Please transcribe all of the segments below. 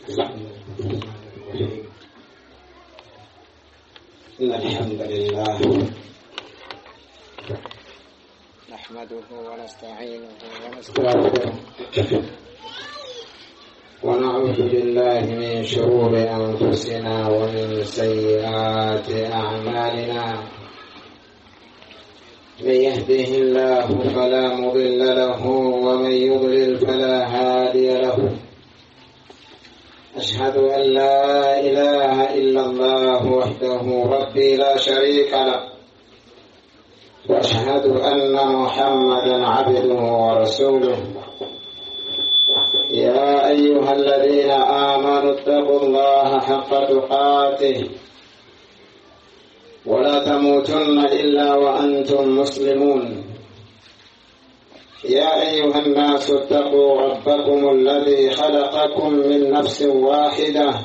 إن الحمد لله نحمده ونستعينه ونستغفره ونعوذ بالله من شرور أنفسنا ومن سيئات أعمالنا. من يهده الله فلا مضل له ومن يضلل فلا هادي له. أشهد أن لا إله إلا الله وحده ربي لا شريك له، وأشهد أن محمدا عبده ورسوله. يا أيها الذين آمنوا اتقوا الله حق تقاته ولا تموتن إلا وأنتم مسلمون. يا أيها الناس اتقوا ربكم الذي خلقكم من نفس واحدة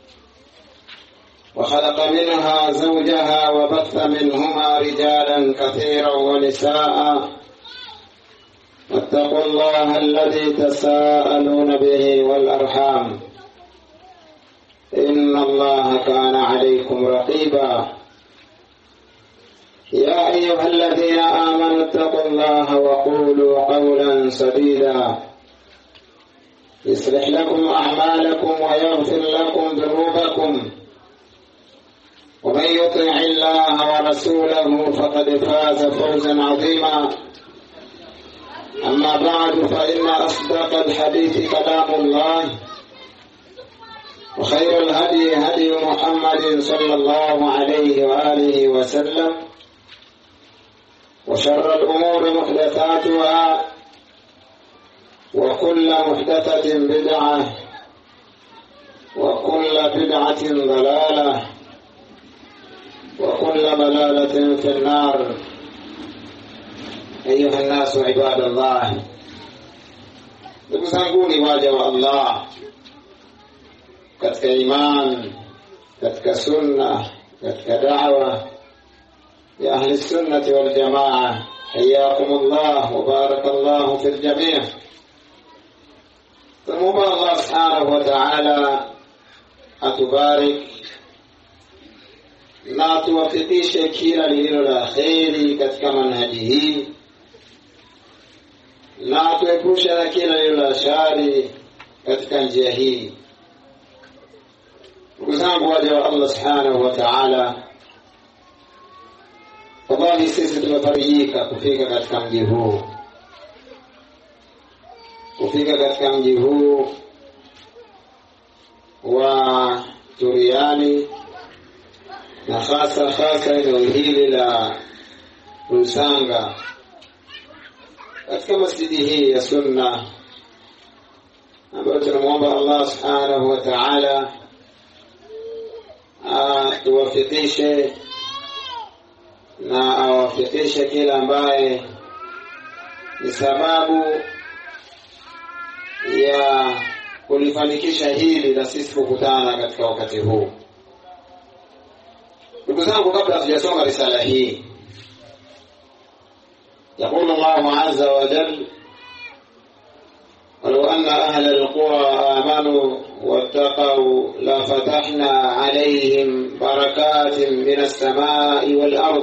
وخلق منها زوجها وبث منهما رجالا كثيرا ونساء. واتقوا الله الذي تساءلون به والأرحام، إن الله كان عليكم رقيبا. يا أيها الذين آمنوا اتقوا الله وقولوا قولا سديدا يصلح لكم أعمالكم ويغفر لكم ذنوبكم، ومن يطع الله ورسوله فقد فاز فوزا عظيما. أما بعد، فإن أصدق الحديث كلام الله، وخير الهدي هدي محمد صلى الله عليه وآله وسلم، وشر الأمور محدثاتها، وكل محدثة بدعة، وكل بدعة ضلالة، وكل ضلالة في النار. أيها الناس عباد الله، ndugu waja wa Allah katika iman, katika sunna, katika da'wa ya ahli sunnati wal jamaa, hayyakumullah wa barakallahu fil jami'. Tumomba Allah subhanahu wa ta'ala atubarik na atuwafikishe kila lililo la kheri katika manhaji hii, na atuepushe na kila lililo la shari katika njia hii. Ndugu zangu waja wa Allah subhanahu wa ta'ala, wallahi sisi tumefarijika kufika katika mji huu, wa Turiani, na hasa eneo hili la Rusanga, katika masjidi hii ya sunna ambayo tunamwomba Allah subhanahu wa ta'ala atuwafikishe na awafikishe kila ambaye ni sababu ya kulifanikisha hili na sisi kukutana katika wakati huu. Ndugu zangu, kabla hatujasoma risala hii, يقول الله عز وجل: ولو أن أهل القرى آمنوا واتقوا لفتحنا عليهم بركات من السماء والأرض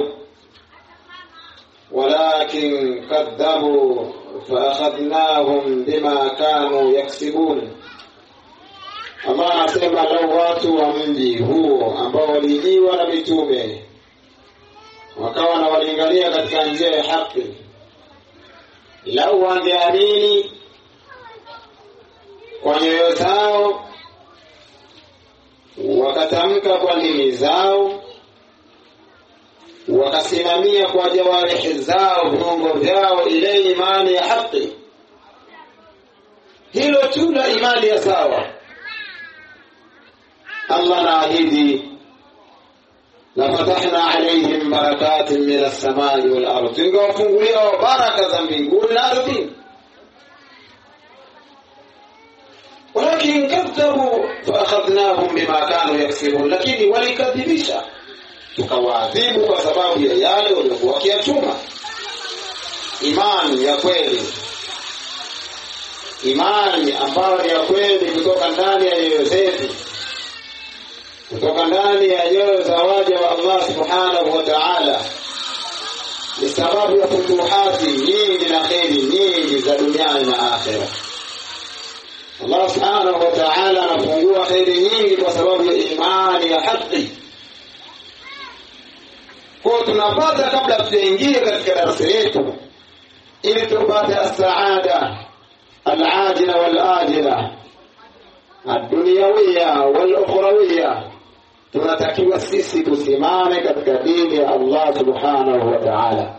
ولكن كذبوا فأخذناهم بما كانوا يكسبون. Allah anasema, lau watu wa mji huo ambao walijiwa na mitume wakawa na walingania katika njia ya haki, lau wangeamini kwa nyoyo zao, wakatamka kwa ndimi zao, wakasimamia kwa jawarihi zao, viungo vyao, ile imani ya haki, hilo tu la imani ya sawa, Allah anaahidi lafatahna alayhim barakatin min as-samai wal ardh, tungewafungulia baraka za mbinguni na ardhini. Walakin kadhabu faakhadhnahum bima kanu yaksibun, lakini walikadhibisha tukawaadhibu kwa sababu ya yale waliokuwa wakiyachuma. Imani ya kweli, imani ambayo ni ya kweli kutoka ndani ya nyoyo zetu, sababu ya futuhati nyingi na kheri nyingi za duniani na akhera. Allah subhanahu wa ta'ala anafungua kheri nyingi kwa sababu ya imani ya haki. Kwa tunapata kabla tujaingia katika darasa letu ili tupate as-saada al-ajila wal-ajila ad-dunyawiyya wal-ukhrawiyya, tunatakiwa sisi tusimame katika dini ya Allah subhanahu wa ta'ala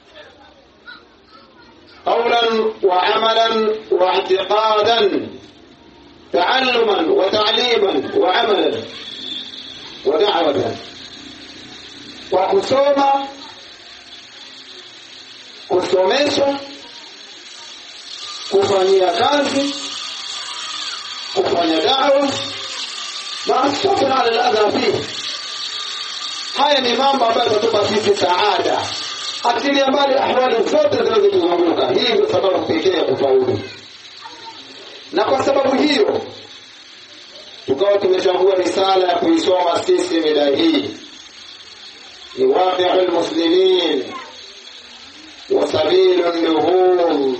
qawlan wa amalan wa i'tiqadan, ta'alluman wa ta'liman wa amalan wa da'watan. Kwa kusoma, kusomesha, kufanyia kazi, kufanya da'wa na asafiri ala al-adha fihi. Haya ni mambo ambayo yatatupa sisi saada, atilia mbali ahwali zote zinazotuzunguka. Hii ndio sababu pekee ya kufaulu. Na kwa sababu hiyo tukawa tumechagua risala ya kuisoma sisi mida hii, ni waqi'ul muslimin wa sabilun nuhum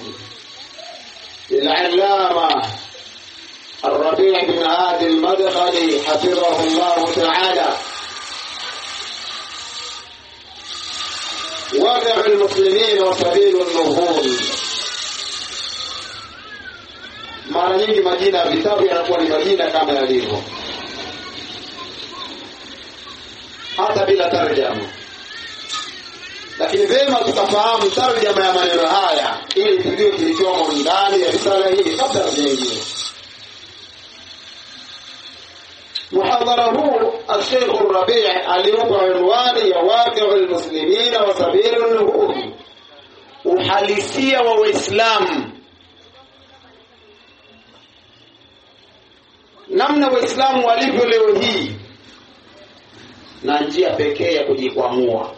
lil-allama الربيع بن هادي المدخلي حفظه الله تعالى. واقع المسلمين وسبيل النهوض. mara nyingi majina ya vitabu yanakuwa ni majina kama yalivyo, hata bila tarjama, lakini vema tukafahamu tarjama ya maneno haya ili tujue kilichomo ndani ya risala hii kabla ya nyingine. محاضره الشيخ الربيع اليوم عنوان واقع المسلمين وسبيل النهوض، uhalisia wa Uislamu, namna Waislamu walivyo leo hii na njia pekee ya kujikwamua.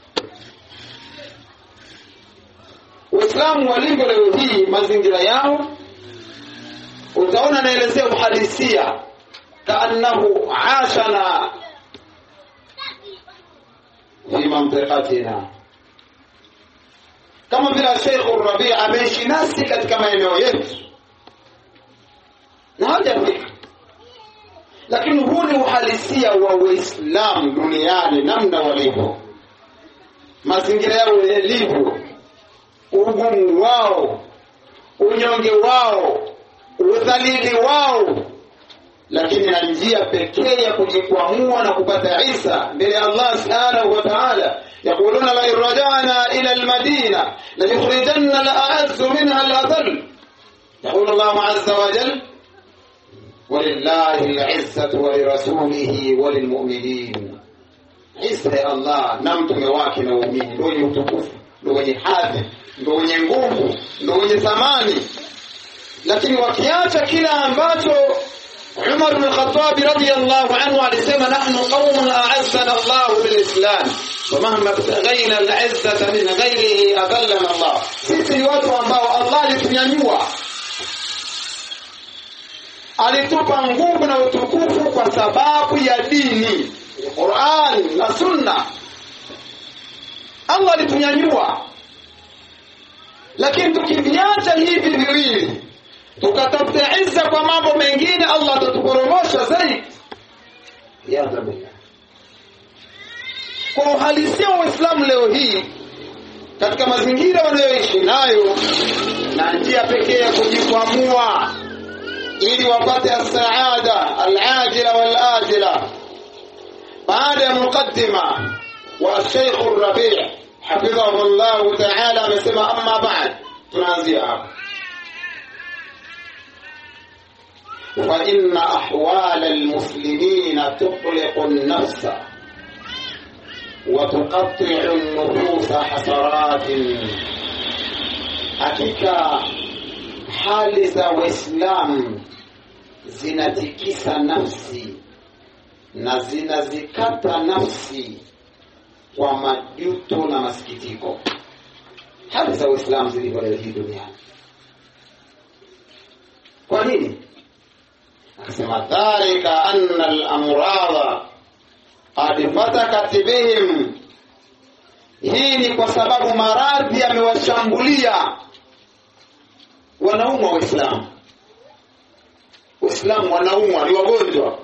Waislamu walivyo leo hii, mazingira yao utaona naelezea uhalisia كأنه عاشنا في منطقتنا, kama vile Sheikh Rabi' ameishi nasi katika maeneo yetu na hajafika. Lakini huu ni uhalisia wa Uislamu duniani, namna walivyo, mazingira yao yalivyo, ugumu wao, unyonge wao, udhalili wao, lakini na njia pekee ya kujikwamua na kupata Isa mbele ya Allah subhanahu wa ta'ala. Yaquluna la irja'na ila al-madina la yukhrijanna al-a'azzu minha al-adhall. Yaqulu Allah azza wa jalla walillahi al-'izzatu wa lirasulihi wa lilmu'minin. Isa ya Allah na mtume wake na waumini ndio wenye utukufu, ndio wenye hadhi, ndio wenye nguvu, ndio wenye thamani. Lakini wakiacha kila ambacho Umar bin Khattab radiyallahu anhu alisema, nahnu qaumun a'azzana Allah bil Islam wa mahma taghayna al-'izzata min ghayrihi adallana Allah. Sisi ni watu ambao Allah alitunyanyua, alitupa nguvu na utukufu kwa sababu ya dini, Qur'an na Sunna. Allah alitunyanyua, lakini tukiviacha hivi viwili tukatafuta izza kwa mambo mengine, Allah atatuporomosha zaidi. Ya Rabbi, kwa uhalisia wa Uislamu leo hii katika mazingira wanayoishi nayo na njia pekee ya kujikwamua ili wapate as-saada al-ajila wal-ajila, baada ya mukaddima wa Sheikh Rabi' hafidhahu Allah ta'ala amesema, amma ba'd, tunaanzia hapa. فإن أحوال المسلمين تقلق النفس وتقطع النفوس حسرات. hakika hali za Waislamu zinatikisa nafsi na zinazikata nafsi kwa majuto na masikitiko. Hali za Waislamu zilivyo leo hii duniani. Kwa nini? Akasema dhalika anna al-amrada qad fatakat bihim Hii ni kwa sababu maradhi yamewashambulia wanaumwa Waislamu. Waislamu wanaumwa, ni wagonjwa.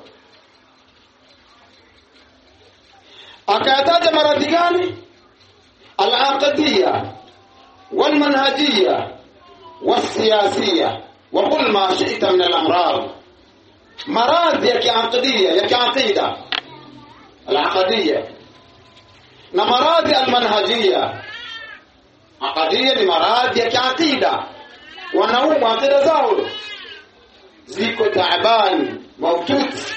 Akayataja maradhi gani? Al-aqdiyya wal-manhajiyya was-siyasiyya wa qul ma shi'ta min al-amrad. Maradhi ya kiaqdiyya, ya kiaqida, al-aqdiyya, na maradhi al-manhajiyya. Aqdiyya ni maradhi ya kiaqida, wanaumwa akida zao ziko taabani, maututi.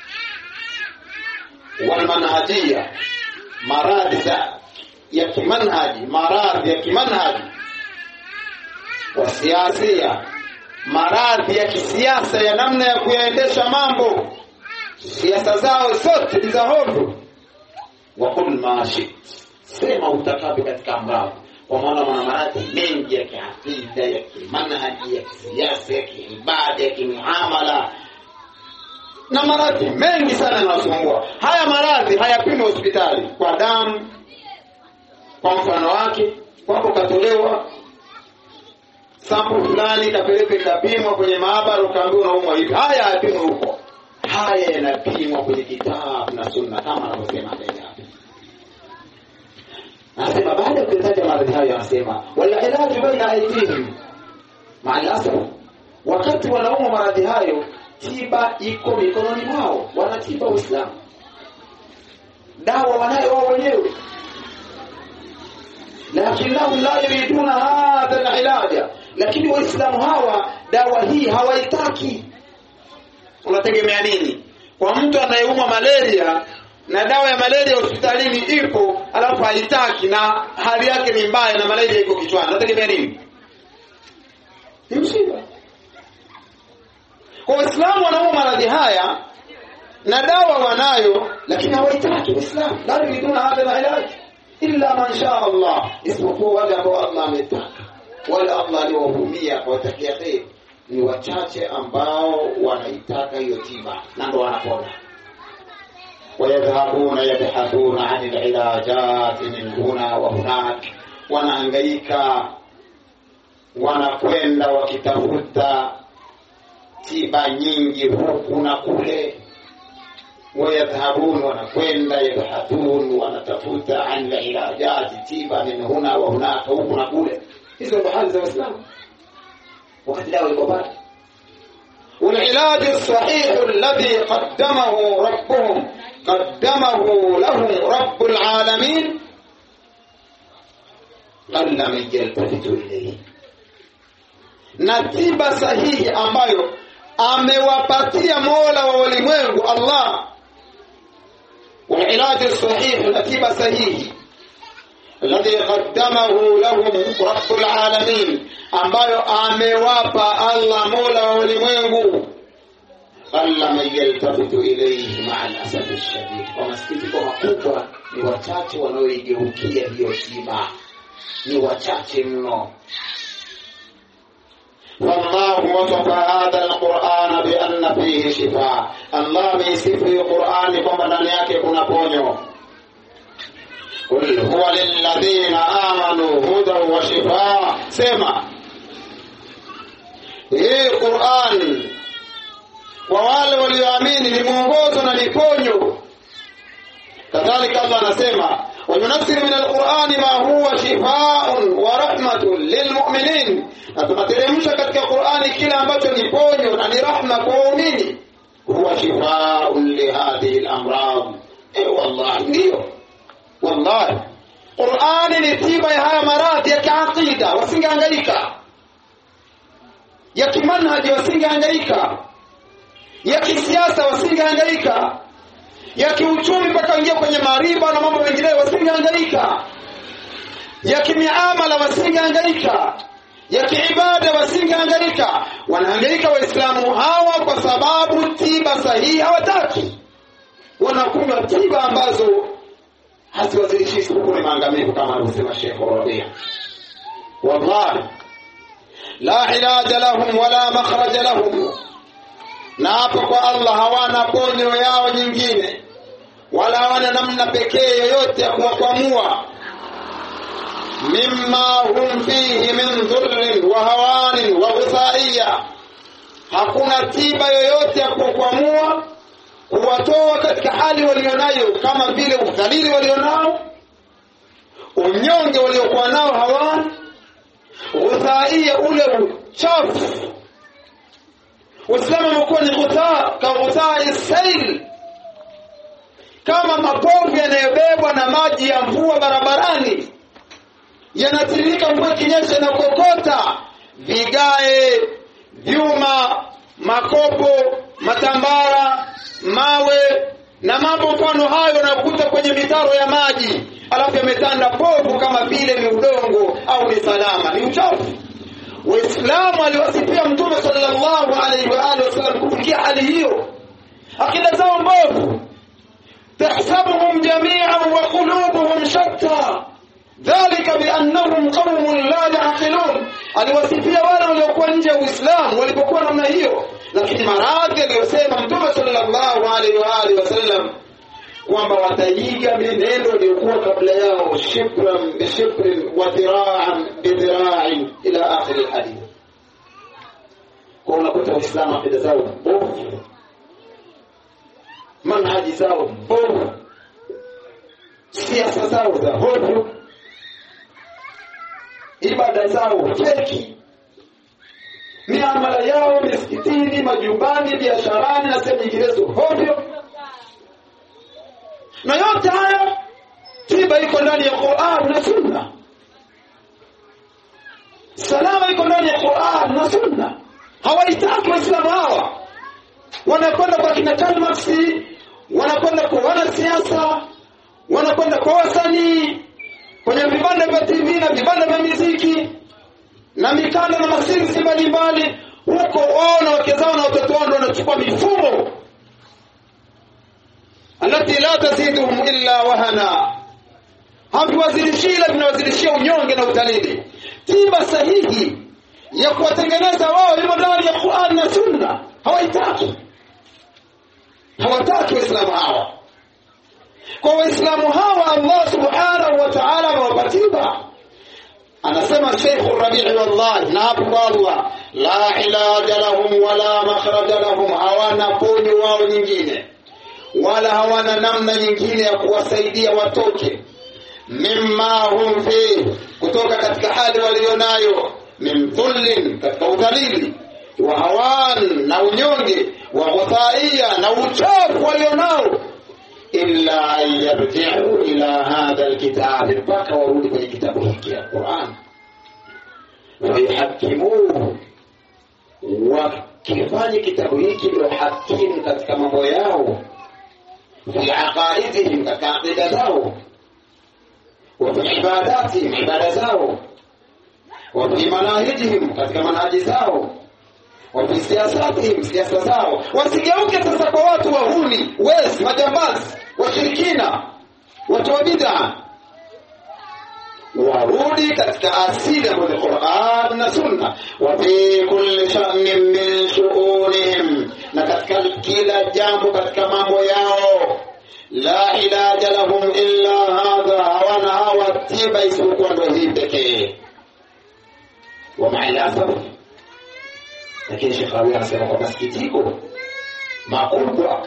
Wal-manhajiyya, maradhi ya kimanhaji, maradhi ya kimanhaji. Wasiyasiyya, maradhi ya kisiasa, ya namna ya kuyaendesha mambo, siasa zao zote ni za hovyo. Wa qul ma shit, sema utakapo katika mambo, kwa maana wana maradhi mengi ya kiakida, ya kimanhaji, ya kisiasa, ya kiibada, ya kimuamala, na maradhi mengi sana yanasumbua. Haya maradhi hayapimwi hospitali kwa damu. Kwa mfano wake, kwako katolewa sample fulani, kapeleke kapimwa kwenye maabara, ukaambiwa unaumwa hivi. Haya hayapimwi huko. Haya yanapimwa kwenye kitabu na sunna, kama anavyosema hapa. Anasema baada ya kutaja maradhi hayo, anasema wala ilaju baina aidihim ma'al-asaf. Wakati wanaumwa maradhi hayo, tiba iko mikononi mwao, wanatiba Uislamu. Dawa wanayo wao wenyewe. Lakinnahum la yuriduna hadha al-ilaja, lakini Waislamu hawa dawa hii hawaitaki. Unategemea nini? Kwa mtu anayeumwa malaria na dawa ya malaria hospitalini ipo, alafu haitaki na hali yake ni mbaya na malaria iko kichwani, unategemea nini? Ni msiba. Kwa Waislamu wanaumwa maradhi haya na dawa wanayo, lakini hawaitaki Uislamu. La yuriduna hadha al-ilaja illa man sha Allah, isipokuwa wale ambao Allah ametaka, wale Allah aliwahurumia kwa takia khair. Ni wachache ambao wanaitaka hiyo tiba na ndo wanapona. ويذهبون يبحثون عن العلاجات من هنا وهناك, wanahangaika wanakwenda wakitafuta tiba nyingi huku na kule. ويذهبون, wanakwenda, yabhathun, wanatafuta an alilajati, tiba min huna wa hunaka, huku na kule. Hizo ndo hali za Uislamu wakati dawa iko pale. والعلاج الصحيح الذي قدمه لهم رب العالمين قل من يلتفت إليه. Na tiba sahihi ambayo amewapatia Mola wa ulimwengu Allah. والعلاج الصحيح, na tiba sahihi الذي قدمه لهم رب العالمين, ambayo amewapa Allah Mola wa ulimwengu. Alla man yaltafitu ilayhi ma'al asaf ash-shadid, kwa masikitiko makubwa ni wachache wanaoigeukia hiyo tiba, ni wachache mno. Wallahu wasafa hadha al-Qur'ana bi anna fihi shifa, Allah amesifu Qur'ani kwamba ndani yake kuna ponyo. Qul huwa lilladhina amanu hudan wa shifaa, sema hii Qur'an kwa wale walioamini ni mwongozo na ni ponyo. Kadhalika Allah anasema وَيُنَزِّلُ مِنَ الْقُرْآنِ مَا هُوَ شِفَاءٌ وَرَحْمَةٌ لِلْمُؤْمِنِينَ, na tunateremsha katika Qur'ani kila ambacho ni ponyo na ni rahma kwa waumini. huwa shifaa'un li hadhihi al-amrad. Wallahi ndio, wallahi Qur'ani ni tiba ya haya maradhi ya kiakida, wasingehangaika. Ya kimanhaji wasingehangaika, ya kisiasa wasingehangaika, ya kiuchumi mpaka ingia kwenye mariba na mambo mengine wasingehangaika, ya kimiamala wasingehangaika, ya kiibada wasingehangaika. Wanahangaika Waislamu hawa kwa sababu tiba sahihi hawataki. Wanakunywa tiba ambazo haziwazilishi huko ni maangamivu, kama anavyosema Sheikh Rabi'. Wallahi la ilaja lahum wala makhraja lahum, na hapo kwa Allah hawana ponyo yao nyingine, wala hawana namna pekee yoyote ya kuwakwamua. mimma hum fihi min dhurrin wa hawanin wa ghusaiya, hakuna tiba yoyote ya kukwamua kuwatoa katika hali walionayo, kama vile udhalili walionao, unyonge waliokuwa nao hawan, ghusaiya ule uchafu. Uislamu umekuwa ni ghusai sail, kama mapovu yanayobebwa na maji ya mvua barabarani, yanatiririka mvua kinyesha na kokota vigae, vyuma, makopo, matambara, mawe na mambo mfano hayo yanakuta kwenye mitaro ya maji, alafu yametanda povu kama vile ni udongo au ni salama, ni uchafu. Waislamu aliwasifia Mtume sallallahu alaihi wa alihi wasallam kufikia hali hiyo. Akida zao mbovu, tahsabuhum jami'an wa qulubuhum shatta dhalika biannahum qaumun la ya'qilun. Aliwasifia wale waliokuwa nje ya Uislamu walipokuwa namna hiyo, lakini maradhi aliyosema Mtume sallallahu alaihi wa alihi wasallam kwamba wataiga mienendo iliyokuwa kabla yao, shibran bi shibrin wa dhira'an bi dhira'in ila akhir alhadith. Kwa unakuta Uislamu akida zao mbovu, manhaji zao mbovu, siasa zao za hovyo, ibada zao feki, miamala yao misikitini, majumbani, biasharani na sehemu nyinginezo hovyo. Na yote haya tiba iko ndani ya Qur'an na Sunna, salama iko ndani ya Qur'an na Sunna. Hawaitaki Waislamu hawa, wanakwenda kwa kina Talmaksi, wanakwenda kwa wanasiasa, wanakwenda kwa wasanii, kwenye vibanda vya TV na vibanda vya muziki na mikanda na masinzi mbalimbali. Huko wao na wake zao na watoto wao wanachukua mifumo alati la taziduhum illa wahana, haviwazidishii ila vinawazidishia unyonge na udhalili. Tiba sahihi ya kuwatengeneza wao imo ndani ya Qur'an na Sunna. Hawataki Waislamu hawa. Kwa Waislamu hawa Allah subhanahu wa ta'ala amewapatiba. Anasema Sheikh Rabi'i, wallahi na hapo kwa Allah, la ilaja lahum wala makhraja lahum, hawana ponyo wao nyingine wala hawana namna nyingine ya kuwasaidia watoke mimma hum fi, kutoka katika hali walionayo, min dhullin, katika udhalili, wa hawan, na unyonge, wa ghusaiya, na uchafu walionao, illa yarji'u ila hadha alkitab, mpaka warudi kwenye kitabu hiki ya Qur'an, wa yuhakimuhu, wakifanye kitabu hiki ndio hakimu katika mambo yao, fi aqaidihim, katika aqida zao, wa fi ibadatihim, ibada zao, wa fi manahijihim, katika manhaji zao, wa fi siyasatihim, siasa zao. Wasigeuke sasa kwa watu wahuni, wezi, majambazi, washirikina, watu wa bid'a. Warudi katika asili ya Qur'an na Sunna. Wa fi kulli sha'nin min shu'unihim, na katika kila jambo katika mambo yao, la ilaja lahum illa hadha, hawana hawa tiba isipokuwa ndio hii pekee. Wa ma'alasaf, lakini Sheikh Rabi anasema kwa masikitiko makubwa,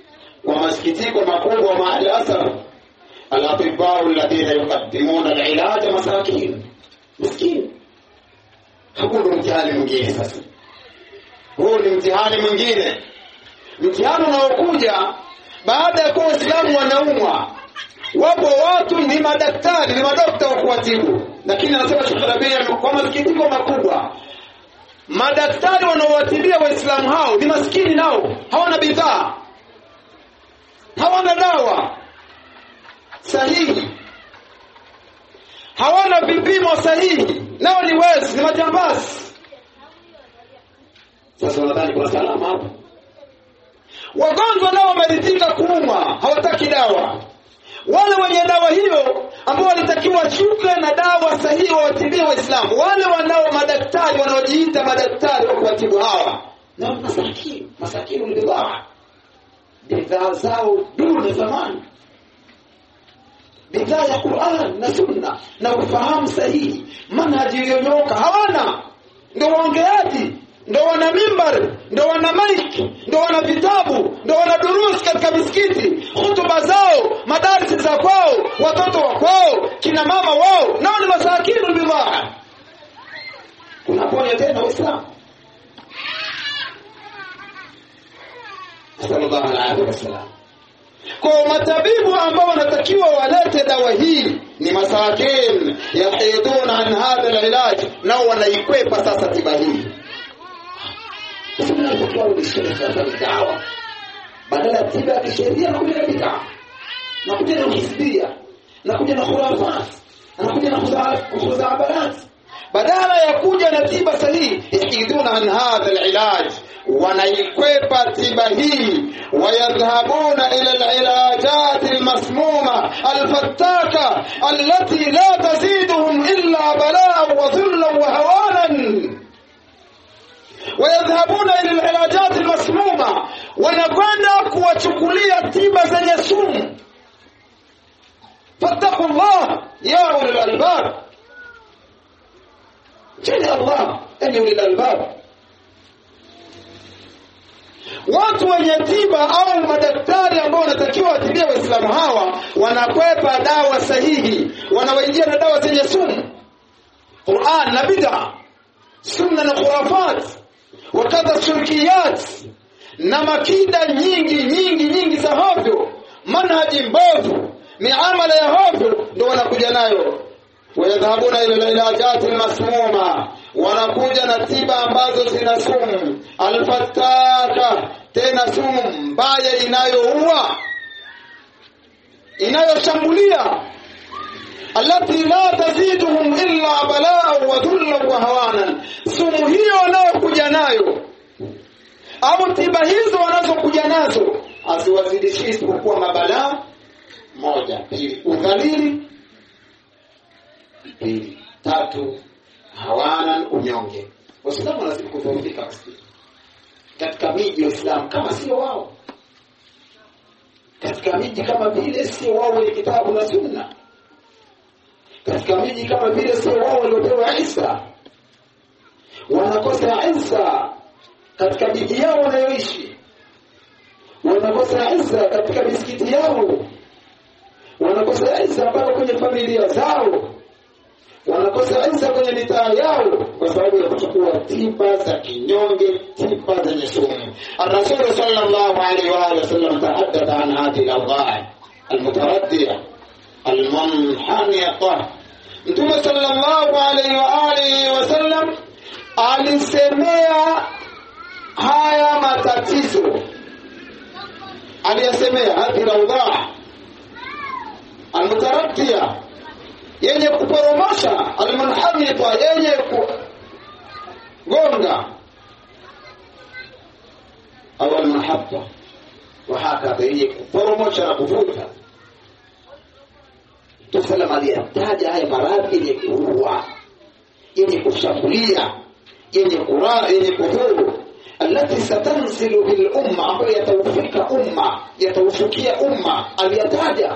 ma'alasaf, al-atibaa alladhina yuqaddimuna al-ilaja masakin, miskin. Hakuna mtihani mwingine sasa. Huu ni mtihani mwingine, mtihani unaokuja baada ya kuwa Waislamu wanaumwa. Wapo watu ni madaktari, ni madokta wa kuwatibu, lakini anasema Sheikh Rabi kwa masikitiko makubwa, madaktari wanaowatibia Waislamu hao ni maskini, nao hawana bidhaa, hawana dawa sahihi, hawana vipimo sahihi, nao ni wezi, ni majambazi. Sasa wanadhani kuna salama hapo. Wagonjwa nao wameridhika kuumwa, hawataki dawa. Wale wenye dawa hiyo ambao walitakiwa shuka na dawa sahihi wawatibie Waislamu, wale wanao madaktari wanaojiita madaktari wa kuwatibu hawa, na masakini bidhaa zao duni zamani. bidhaa ya Qur'an na Sunna na ufahamu sahihi, manhaji iliyonyoka hawana. Ndio waongeaji, ndio wana mimbar, ndio wana mic, ndio wana vitabu, ndio wana durus katika misikiti, hutuba zao, madarasa za kwao, watoto wa kwao, kina mama wao, nao ni masakinul bidhaa. Unaponya tena Uislamu. Sallallahu alaihi wasallam. Kwa matabibu ambao wanatakiwa walete dawa hii ni masakin yahiduna an hadha alilaj, nao wanaikwepa sasa tiba hii. Sasa kwa ni dawa badala ya tiba ya kisheria na kuja bid'a na kuja na hisbia na kuja na khurafat na kuja na khuzabarat, badala ya kuja na tiba sahihi yahiduna an hadha alilaj, wanaikwepa tiba hii. Wayadhhabuna ila alilajat almasmuma alfattaka allati la taziduhum illa balaa wa dhulla wa hawanan. Wayadhhabuna ila alilajat almasmuma, wanakwenda kuwachukulia tiba zenye sumu. fattaqullah ya ulil albab, cheni Allah enyi ulil albab. Watu wenye tiba au madaktari ambao wanatakiwa watibie Waislamu hawa wanakwepa dawa sahihi, wanawaingia na dawa zenye sumu, Qur'an na bid'a, sunna na khurafat, wakadha shirkiyat na makida nyingi za hovyo, manhaji mbovu, miamala ya hovyo, ndio wanakuja nayo. Wayadhhabuna ila alilajat almasmuma, wanakuja na tiba ambazo zina sumu, alfattaka, tena sumu mbaya inayoua, inayoshambulia, allati la taziduhum illa balaa wa dhulla wa hawanan. Sumu hiyo wanaokuja nayo au tiba hizo wanazokuja nazo asiwazidishi isipokuwa mabalaa: moja, pili udhalili, pili, tatu hawanan, unyonge. Waislamu wanazidi kudhoofika katika miji ya Uislamu kama sio wao, katika miji kama vile sio wao wenye kitabu na sunna, katika miji kama vile sio wao waliopewa Isa. Wanakosa Isa katika miji yao wanayoishi, wanakosa Isa katika misikiti yao, wanakosa Isa mpaka kwenye familia zao, wanakosa Isa kwenye mitaa yao, kwa sababu ya kuchukua tiba za kinyonge, tiba zenye sumu. Ar-Rasul sallallahu alaihi wa sallam tahaddatha an hadhihi al-awdha' al-mutaraddiya al-munhaniyah. Mtume sallallahu alaihi wa sallam alisemea haya matatizo, aliyasemea hadhihi al-awdha' al-mutaraddiya, yenye kuporomosha, al-munhamita, yenye kugonga, au al-munhatta, wa hakadha, yenye kuporomosha na kuvuta. Tusalama aliyataja haya maradhi yenye kuua, yenye kushambulia, yenye kuraa, yenye kudhuru, alati satanzilu bil umma, ambayo yatawfika umma, yatawfikia umma, aliyataja.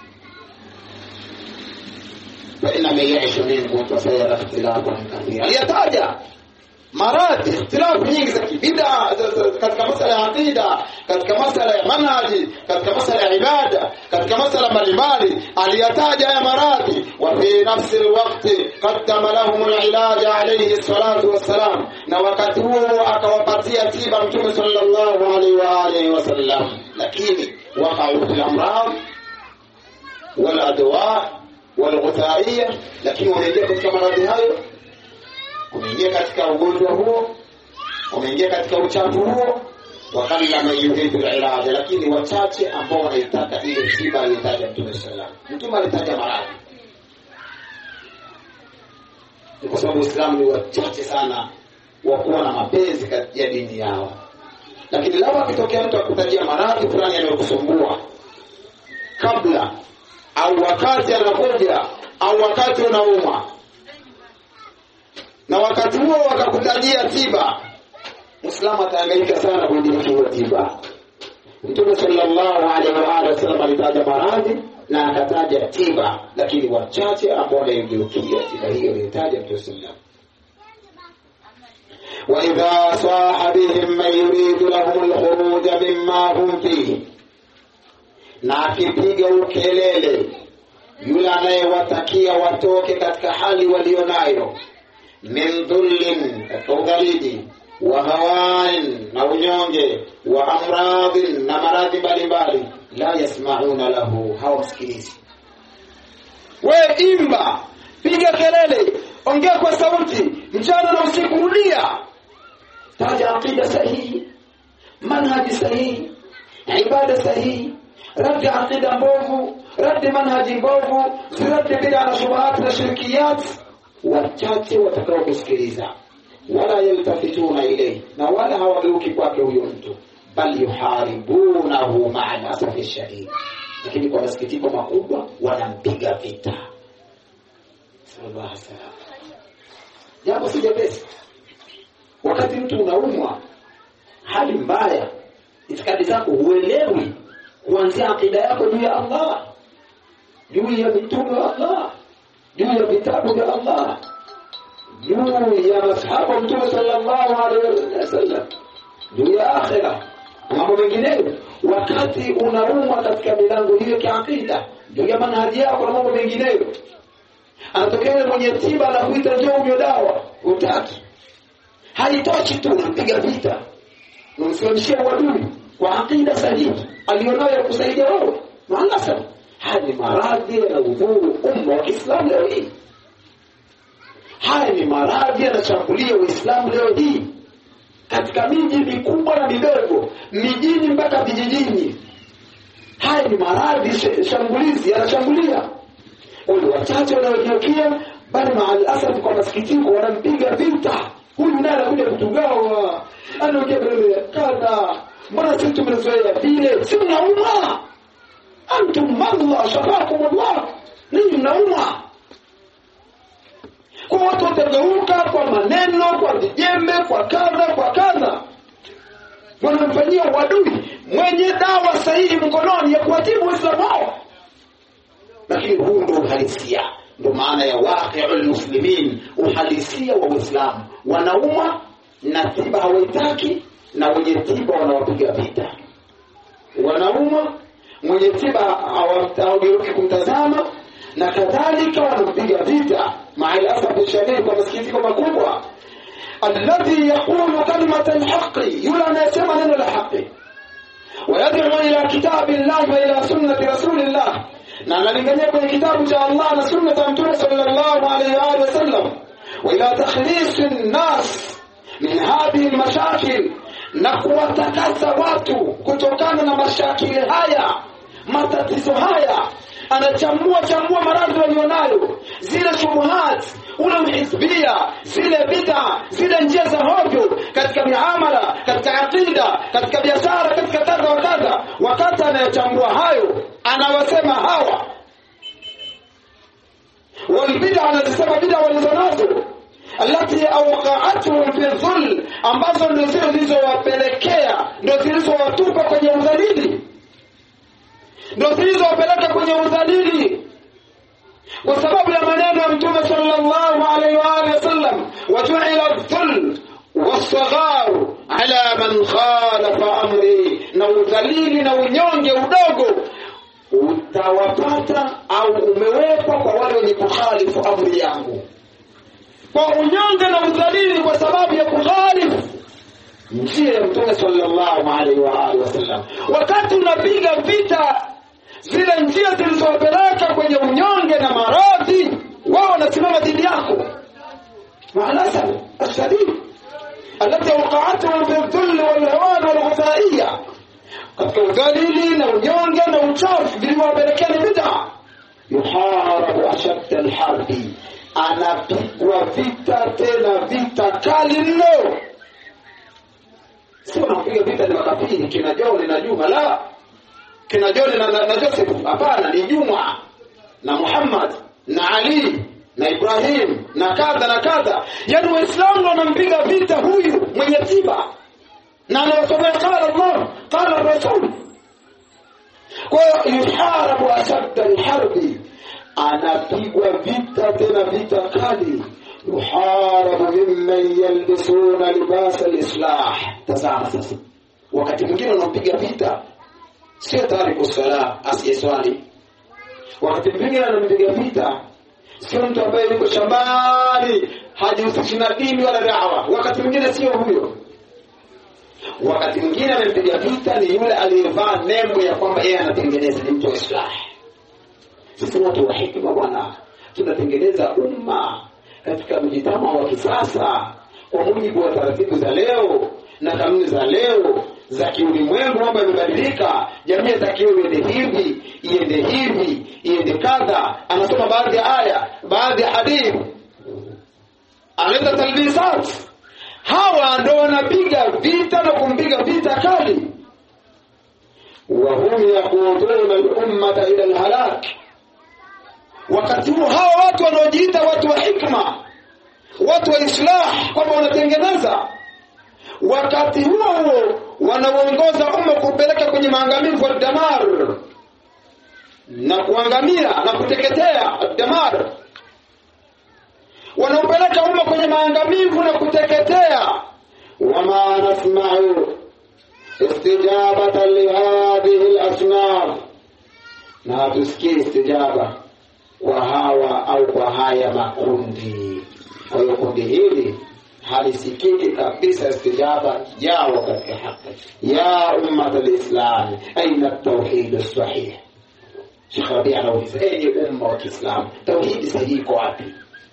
فإن من يعيش منكم فسيرى اختلافا كثيرا. aliyataja maradhi, ikhtilafu nyingi za kibida katika masala ya aqida, katika masala ya manhaji, katika masala ya ibada, katika masala mbalimbali, aliyataja haya maradhi. Wa fi nafsi alwaqti qaddama lahum alilaj alayhi salatu wassalam, na wakati huo akawapatia tiba Mtume sallallahu alaihi wa sallam. Lakini waqa'u fil amrad wal adwa wal-ghuthaiya, lakini wameingia katika maradhi hayo, wameingia katika ugonjwa huo, wameingia katika uchafu huo. Wakalla man yuridu al-ilaj, lakini wachache ambao wanaitaka ile tiba aliyotaja Mtume sallallahu alaihi wasallam. Mtume alitaja maradhi kwa sababu Uislamu ni wachache sana wa kuwa na mapenzi katika ya dini yao. Lakini lao akitokea mtu akutajia maradhi fulani yanayokusumbua kabla au wakati anakuja au wakati unauma, na wakati huo wakakutajia tiba, Muislamu atahangaika sana kujifunza tiba. Mtume sallallahu alaihi wa sallam alitaja maradhi na akataja tiba, lakini wachache ambao wanaigeukia tiba hiyo aliyotaja Mtume sallallahu. Wa idha sahabihim man yuridu lahum al-khuruj mimma hum fihi, na akipiga ukelele yule anayewatakia watoke katika hali walionayo, min dhullin, katika udhalili, wa hawan, na unyonge, wa amradhin, na maradhi mbalimbali, la yasmauna lahu, hawamsikilizi. We imba, piga kelele, ongea kwa sauti, mchana na usiku, rudia, taja aqida sahihi, manhaji sahihi, ibada sahihi, radi aqida mbovu, radi manhaji mbovu, radi bid'a na shubuhat na shirkiyat. Wachache watakao kusikiliza, wala yaltafituna ilayhi, na wala hawageuki kwake huyo mtu, bal yuharibunahu ma'a asafi shadid, lakini kwa masikitiko makubwa wanampiga vita. Sallallahu alaihi wasallam. Jambo si jepesi. Wakati mtu unaumwa hali mbaya, itikadi zako huelewi, kuanzia akida yako juu ya Allah, juu ya mitume wa Allah, juu ya vitabu vya Allah, juu ya masahaba Mtume sallallahu alaihi wasallam, juu ya akhira, mambo mengineyo. Wakati unaumwa katika milango hiyo ya akida, juu ya manhaji yako na mambo mengineyo, anatokea mwenye tiba na kuita njoo unywe dawa, utaki. Haitoshi tu unapiga vita, unamsimamishia wadui kwa akida sahihi alionayo kusaidia wewe. Maana haya ni maradhi na udhuru umma wa Kiislamu leo hii. Haya ni maradhi yanashambulia Uislamu leo hii katika miji mikubwa na midogo, mijini mpaka vijijini. Haya ni maradhi shambulizi yanashambulia. Wale wachache wanaogeukia, bali maalasaf kwa masikitiko wanampiga vita. Huyu naye anakuja kutugawa, anaongea mbele kadha, mbona sisi tumezoea vile, si mnauma? Antum madla shafakum Allah, ninyi mnauma. Kwa watu watageuka kwa maneno, kwa vijembe, kwa kadha, wanamfanyia wadui mwenye dawa sahihi mkononi ya kuatibu Uislamu wao. Lakini huu ndio uhalisia, ndio maana ya waqi'ul muslimin, uhalisia wa Uislamu. Wanauma na tiba hawaitaki, na wenye tiba wanawapiga vita. Wanauma, mwenye tiba hawataki kumtazama, na kadhalika wanampiga vita. Maalasaf shadid, kwa masikitiko makubwa, alladhi yaqulu kalimata alhaqi, yule anayesema neno la haki, ويدعو إلى كتاب الله وإلى سنة رسول الله، na analingania kwenye kitabu cha Allah na sunna za Mtume sallallahu alayhi wa sallam, وإلى تخليص الناس من هذه المشاكل, na kuwatakasa watu kutokana na mashakili haya, matatizo haya. Anachambua maradhi walionayo, zile shubuhat, ule uhizbia, zile bid'a, zile njia za hovyo katika miamala, katika aqida, katika biashara, katika kadha wa kadha. Wakati anayachambua hayo, anawasema hawa walbid'a, anasema bid'a walizonazo, alati awqa'atuhum fi dhull, ambazo ndio zilizowapelekea, ndio zilizowatupa kwenye udhalili, ndio zilizowapeleka kwenye udhalili, kwa sababu ya maneno ya Mtume sallallahu alaihi wa sallam, waju'ila adh-dhull was-saghar ala man khalafa amri, na udhalili na unyonge udogo utawapata au umewekwa kwa wale wenye kukhalifu amri yangu. Kwa unyonge na udhalili kwa sababu ya kukhalifu njia ya Mtume sallallahu alaihi wa sallam. Wakati unapiga vita zile njia zilizowapeleka kwenye unyonge na maradhi, wao wanasimama dhidi yako. Maalasaf ashadid alati waqa'atuhum fi dhull wal hawan wal ghafaiya, katika udhalili na unyonge na uchafu vilivyowapelekea bid'a. Yuharabu ashadda alharbi, anapigwa vita, tena vita kali mno. Sio anapiga vita ni makafiri kina John na Juma, la, kina John na Joseph, hapana, ni Juma na Muhammad na Ali na Ibrahim na kadha. Yani Waislamu wanampiga vita huyu mwenye tiba, na anasema qala Allah qala Rasul. Kwa yuharabu ashadda alharbi, anapigwa vita tena vita kali. Yuharabu mimman yalbisuna libasa alislah. Tazama sasa, wakati mwingine unapiga vita sio tariku sala, asiyeswali. Wakati mwingine anampiga vita sio mtu ambaye yuko shambani hajihusishi na dini wala da'wa, wakati mwingine sio huyo. Wakati mwingine anampiga vita ni yule aliyevaa nembo ya kwamba yeye anatengeneza, ni mtu wa islah. Sisi watu wa hikma bwana, tunatengeneza umma katika mjitama wa kisasa kwa mujibu wa taratibu za leo na kanuni za leo za kiulimwengu. Mambo yamebadilika, jamii itakiwa iende hivi, iende hivi, iende kadha. Anasoma baadhi ya aya, baadhi ya hadithi, analeta talbisat. Hawa ndio wanapiga vita na kumpiga vita kali. Wa hum yaquduna al-ummata ila al-halak. Wakati huo hawa watu wanaojiita watu wa hikma, watu wa islah, kwamba wanatengeneza, wakati huo wanaongoza umma kupeleka kwenye maangamivu ya damar na kuangamia na kuteketea. Damar wanaopeleka umma kwenye maangamivu na kuteketea. Wama nasma'u istijabatan li hadhihi al-asnaf, na tusikie istijaba kwa hawa au kwa haya makundi. Kwa hiyo kundi hili halisikiki kabisa istijaba yao katika haki. Ya ummat al-islam, aina at-tauhid as-sahih? Sheikh Rabi' anauliza, enyi umma wa Kiislamu, tauhidi sahihi iko wapi?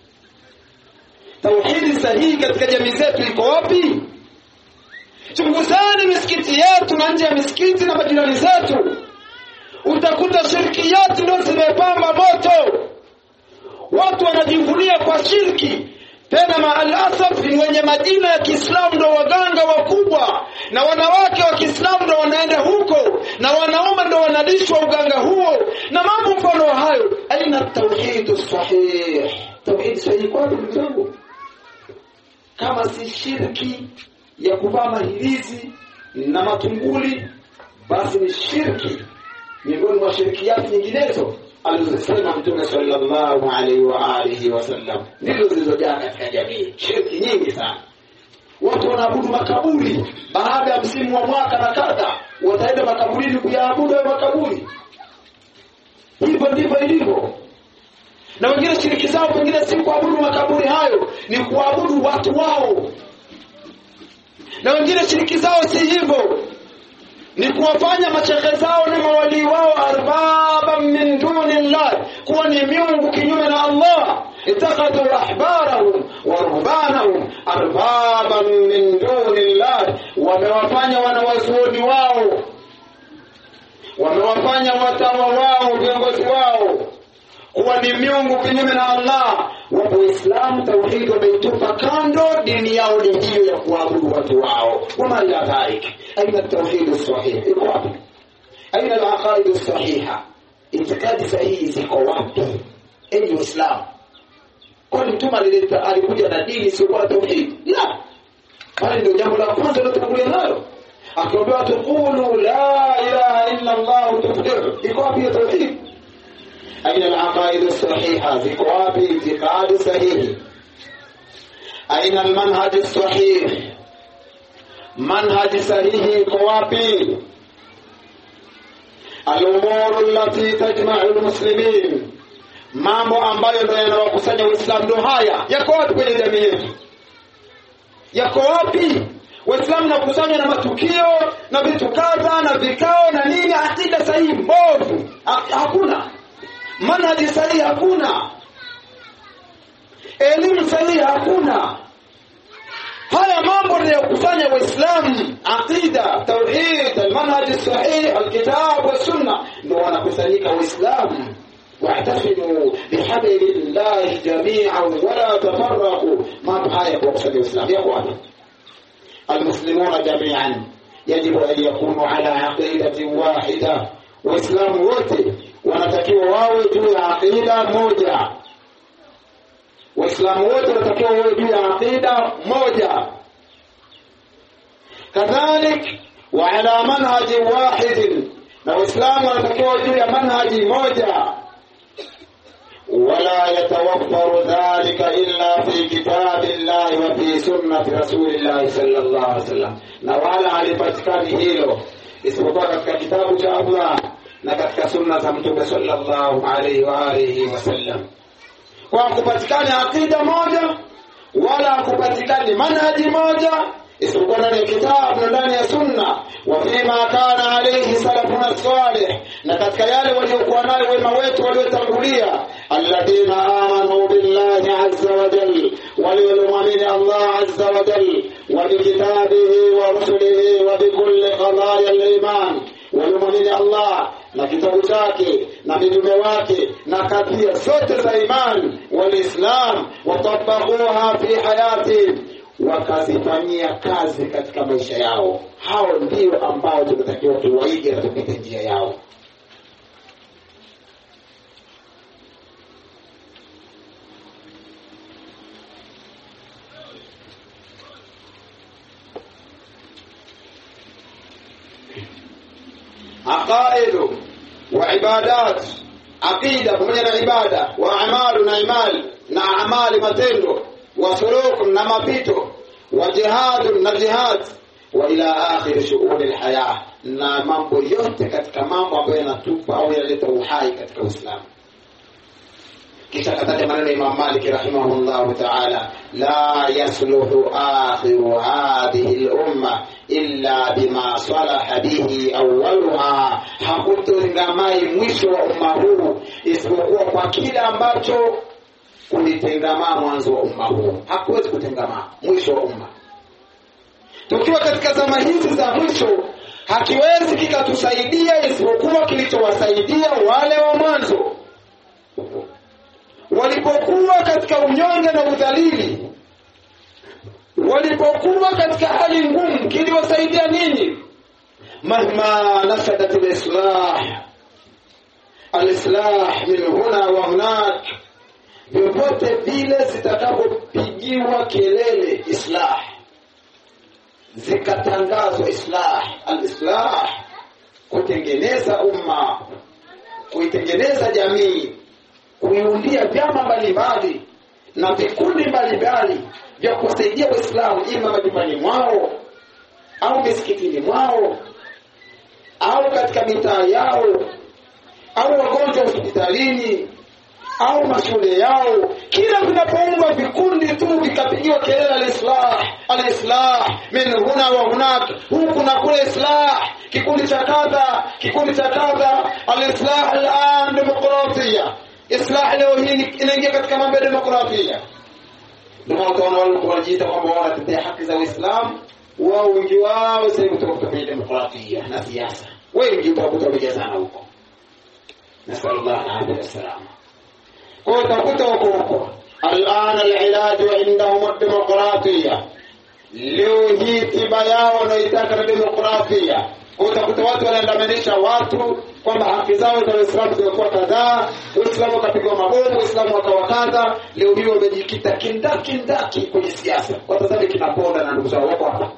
Tauhidi sahihi katika jamii zetu iko wapi? Chunguzani misikiti yetu na nje ya misikiti na majirani zetu, utakuta shirkiyati ndio zimepamba moto. Watu wanajivunia kwa shirki, tena maalasaf ni wenye majina ya Kiislamu ndio waganga wakubwa, na wanawake wa Kiislamu ndio wanaenda huko, na wanaume ndio wanalishwa uganga huo na mambo mfano hayo. Aina tauhid sahih? Tauhid sahihi kwa ndugu, kama si shirki ya kuvaa mahirizi na matunguli, basi ni shirki miongoni mwa shirkiyati nyinginezo alizosema Mtume sallallahu alaihi wa alihi wasallam, ndizo zilizojaa katika jamii. Shirki nyingi sana. Watu wanaabudu makaburi, baada ya msimu wa mwaka na kadha wataenda makaburini kuyaabudu hayo makaburi. Hivyo ndivyo ilivyo. Na wengine shiriki zao pengine si kuabudu makaburi hayo, ni kuabudu watu wao. Na wengine shiriki zao si hivyo, ni kuwafanya mashehe zao na mawali wao arbaba min dunillah, kuwa ni miungu kinyume na Allah. Ittakhadhu ahbarahum wa ruhbanahum arbaba min dunillah, wamewafanya wanawazuoni wao, wamewafanya watawa wao, viongozi wao kuwa ni miungu kinyume na Allah. Wapo Waislamu tauhid wameitupa kando, dini yao ni hiyo ya kuabudu watu wao. Wama ila dhalik, aina at-tauhid as-sahih iko wapi? Aina al-aqaid as-sahiha, itikadi sahihi ziko wapi? Enyi Waislamu, kwani Mtume alikuja na dini sio kwa tauhid? La, bali ndio jambo la kwanza lilotangulia nalo, akiwaambia tuqulu la ilaha illa Allah tuflihu. Iko wapi tauhid? أين العقائد الصحيحة؟ ذكرها باعتقاد صحيح. أين المنهج الصحيح؟ منهج صحيح كوابي. الأمور التي تجمع المسلمين، mambo ambayo ndio yanawakusanya Uislamu ndio haya. Yako wapi kwenye jamii yetu? Yako wapi? Waislamu nakusanywa na matukio na vitu kadha na vikao na nini, akida sahihi mbovu hakuna, manhaji sahihi hakuna, elimu sahihi hakuna. Haya mambo ndio kusanya Waislamu: aqida, tauhid, almanhaj sahih, alkitab wa sunna, ndio wanakusanyika Waislamu. واعتصموا بحبل الله جميعا ولا تفرقوا. ما haya kwa kusanya Waislamu. Ya kwanza, المسلمون جميعا يجب أن يكونوا على عقيدة واحدة. Waislamu wote wanatakiwa wawe juu ya aqida moja. Waislamu wote wanatakiwa wawe juu ya aqida moja. Kadhalik wa ala manhaj wahid, na waislamu wanatakiwa juu ya manhaji moja. ولا يتوفر ذلك إلا في كتاب الله وفي سنة رسول الله صلى الله عليه وسلم. na wala halipatikani hilo isipokuwa katika kitabu cha Allah na katika sunna za Mtume sallallahu alaihi wa alihi wasallam. Kwa kupatikana akida moja wala kupatikani manhaji moja isipokuwa ndani ya kitabu na ndani ya sunna. Wa fima kana alayhi salafuna salih, na katika yale waliokuwa nayo wema wetu waliotangulia, alladhina amanu billahi azza wa jalla, walioamini Allah azza wa jalla wa bi kitabihi wa rusulihi wa bi kulli qadaya al-iman, walioamini Allah na kitabu chake na mitume wake na kadhia zote za imani walislam, watabaquha fi hayati, wakazifanyia kazi katika maisha yao. Hao ndio ambao tunatakiwa tuwaige na tupite njia yao. Aqaidu wa ibadat, aqida pamoja na ibada, wa amalu na imali na amali matendo, wa suluk na mapito, wa jihad na jihad, wa ila akhir shu'un alhaya, na mambo yote katika mambo ambayo yanatupa au yanaleta uhai katika Uislamu. Kisha kataja maneno ya Imam Malik rahimahullah ta'ala, la yasluhu akhiru hadhihi al-umma illa bima salaha bihi awwaluha, hakutengamai mwisho wa umma huu isipokuwa kwa kile ambacho kulitengamaa mwanzo wa umma huu. Hakuwezi kutengamaa mwisho wa umma. Tukiwa katika zama hizi za mwisho, hakiwezi kikatusaidia isipokuwa kilichowasaidia wale wa mwanzo walipokuwa katika unyonge na udhalili, walipokuwa katika hali ngumu. Kiliwasaidia nini? mahma nasadat al-islah min huna wa hunak, vyovyote vile zitakapopigiwa kelele islah, zikatangazwa islah, al-islah, kutengeneza umma, kuitengeneza jamii, kuiundia vyama mbalimbali na vikundi mbalimbali vya kusaidia Waislamu, ima majumbani mwao au misikitini mwao au katika mitaa yao au wagonjwa hospitalini au mashule yao. Kila vinapoungwa vikundi tu vikapigiwa kelele al-islah min huna wa hunak, huku na kule islah, kikundi cha kadha, al-islah al-an demokrasia. Islah leo hii inaingia katika mambo ya demokrasia. Ndio utaona wale wanajiita kwamba wanatetea haki za Uislamu, wao wengi wao sasa kutoka kwenye demokrasia na siasa. Wengi utakuta vijana huko. Nasallallahu alaihi wasallam. Kwa utakuta huko الآن العلاج عندهم الديمقراطية. Leo hii tiba yao wanaitaka demokrasia. Utakuta watu wanaandamanisha watu kwamba haki zao za Uislamu zilikuwa kadhaa, Uislamu ukapigwa mabomu, Uislamu ukawakaza. Leo hii wamejikita kindaki kwenye siasa. Watazame kinaponda na ndugu zao wako hapa.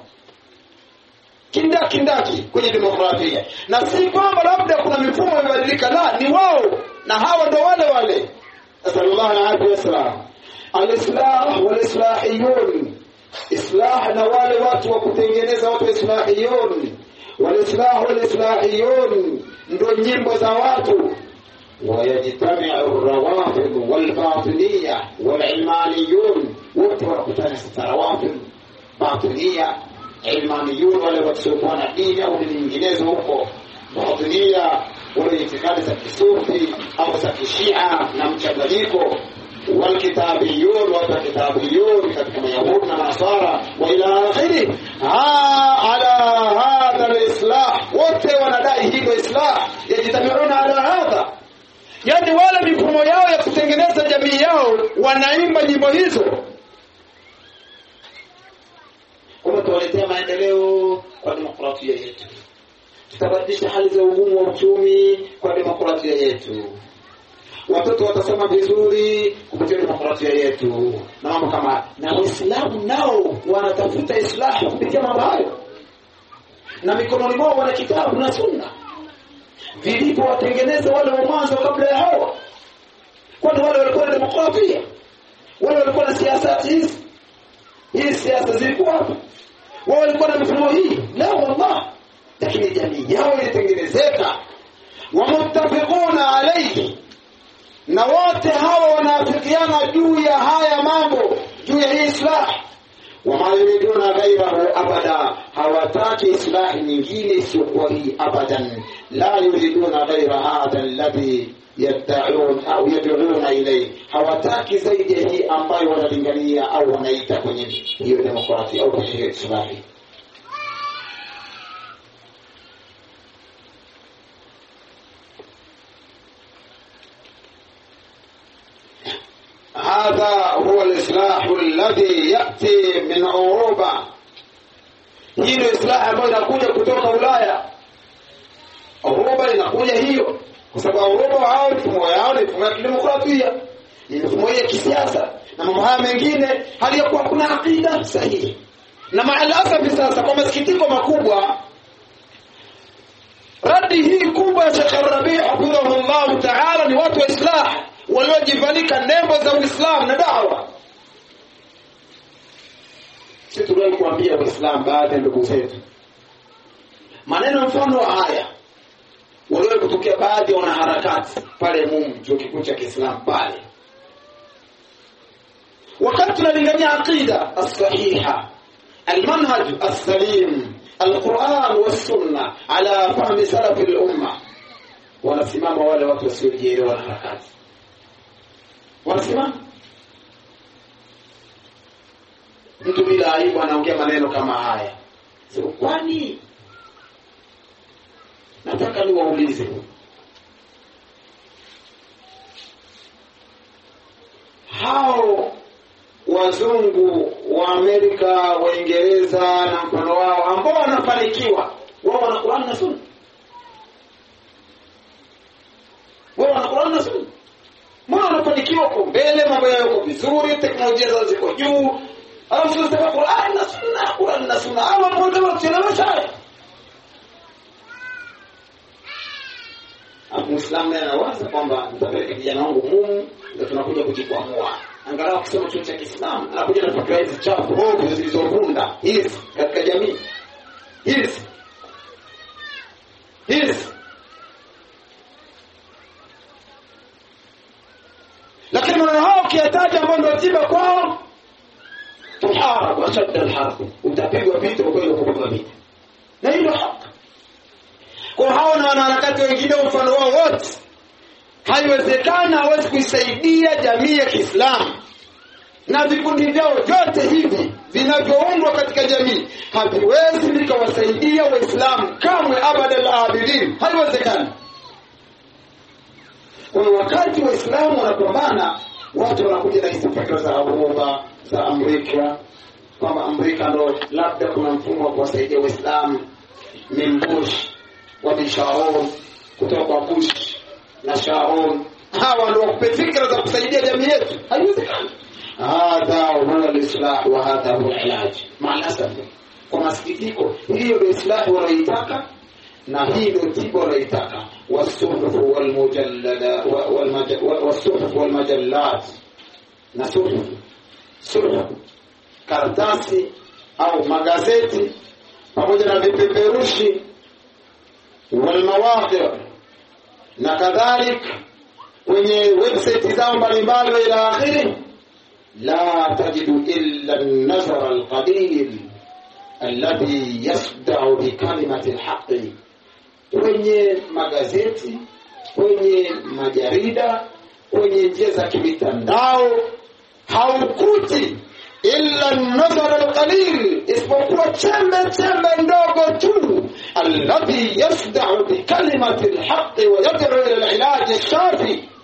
Kindaki kwenye demokrasia. Na si kwamba labda kuna mifumo imebadilika, la, ni wao na hawa ndo wale. Sallallahu alaihi wasallam. Al-islah wal-islahiyun. Islah na wale watu wa kutengeneza watu islahiyun. Wal-islah wal-islahiyun ndio nyimbo za watu. Wayajtami'u ar-rawafid wal-batiniyya wal-ilmaniyun. Wote wanakutana sasa, rawafid, batiniyya, ilmaniyun, wale wasiokuwa na dini au nyinginezo huko. Batiniyya wale itikadi za kisufi au za kishia na mchanganyiko. والكتابيون والكتابيون katika Mayahudi na Nasara wa ila akhiri. Ala hadha al-islah, wote wanadai hilo islah, yajitamiuna ala hadha. Yani wale mifumo yao ya kutengeneza jamii yao wanaimba nyimbo hizo. Kwa kuwaletea maendeleo kwa demokrasia yetu, tutabadilisha hali za ugumu wa uchumi kwa demokrasia yetu. Watoto watasoma vizuri kupitia demokrasia yetu na mambo kama. Na Waislamu nao wanatafuta islah kupitia mambo hayo, na mikononi mwao wana kitabu na sunna. Vilipowatengeneza wale wa mwanzo kabla ya hao? Kwani wale walikuwa na demokrasia? Wale walikuwa na siasa hizi? Hizi siasa zilikuwa wapi? Wao walikuwa na mifumo hii? La wallah. Lakini jamii yao ilitengenezeka. Wamuttafiquna alayhi, na wote hawa wanaafikiana juu ya haya mambo, juu ya hii islah. Wama yuriduna ghayrahu abada, hawataki islah nyingine isiyokuwa hii abadan. La yuriduna ghayra hadha alladhi yad'un au yad'una ilayhi, hawataki zaidi ya hii ambayo wanalingania au wanaita kwenye hiyo demokrasia au kwenye hiyo islah. هذا هو الإصلاح الذي يأتي من أوروبا. هي الإصلاح ambayo inakuja kutoka Ulaya. Europa inakuja hiyo kwa sababu Europa wao mfumo wao ni mfumo wa demokrasia, ni mfumo wa kisiasa na mambo haya mengine haliyakuwa kuna akida sahihi. Na maalasafi sasa kwa masikitiko makubwa, radi hii kubwa ya Sheikh Rabi' hafidhahullah ta'ala ni watu wa islah waliojivanika nembo za Uislamu na da'wa. Sisi tunataka kuambia Waislamu baadhi ya ndugu zetu maneno mfano wa haya wale kutokea baadhi ya wanaharakati pale chuo kikuu cha Kiislamu pale, wakati tunalingania aqida as-sahiha, al-manhaj as-salim, al-Qur'an was-sunnah ala fahmi salaf al-umma, wanasimama wale watu wasiojielewa wanaharakati wanasema mtu bila aibu anaongea maneno kama haya. Sio kwani nataka niwaulize, hao wazungu wa Amerika, Waingereza na mfano wao ambao wanafanikiwa, wao wana Qur'an na Sunna? Wao wana Qur'an na Sunna? Mbona wanafanikiwa kwa mbele, mambo yao yako vizuri, teknolojia zao ziko juu, alafu tunasema Qur'an na Sunna, Qur'an na Sunna, ama mmoja wanachelewesha? Muislamu anawaza kwamba nitapeleka kijana wangu mumu ndio tunakuja kujikwamua, angalau kusema chuo cha Kiislamu anakuja na fikra hizi chafu hofu zilizovunda hizi katika jamii hizi. Lakini maneno hao kiataja ambao ndio tiba kwao, tuharab wa shadda al-harb, utapigwa vita kwa hiyo kupigwa vita, na hilo haki. Kwa hao na wanaharakati wengine mfano wao wote, haiwezekana hawezi kuisaidia jamii ya Kiislamu, na vikundi vyao vyote hivi vinavyoundwa katika jamii haviwezi vikawasaidia Waislamu kamwe, abadal abidin, haiwezekani. Kwa wakati Waislamu wanapambana, watu wanakuja na hizo fikra za Europa, za Amerika, kwamba Amerika ndo labda kuna mfumo wa kuwasaidia Waislamu, ni Bush wa Sharon, kutoka kwa Bush na Sharon, hawa ndio wakupe fikra za kusaidia jamii yetu, haiwezekani. Hadha huwa al-islah wa hadha huwa al-ilaj. Maalasaf, kwa masikitiko, hiyo ndio islah wanaitaka na hii ndio tiba wanaitaka. Wasuhuf walmujallada wasuhuf walmajallat, na suhuf karatasi au magazeti pamoja na vipeperushi, walmawaqi' na kadhalika kwenye website zao mbalimbali ila akhiri, la tajidu illa an-nazar al-qalil alladhi yasda'u bi kalimati al-haqq. Kwenye magazeti, kwenye majarida, kwenye njia za kimitandao haukuti illa an-nazar al-qalil, isipokuwa chembe ndogo tu, alladhi yasda'u bi kalimati al-haqq wa yad'u ila al-ilaj al-shafi.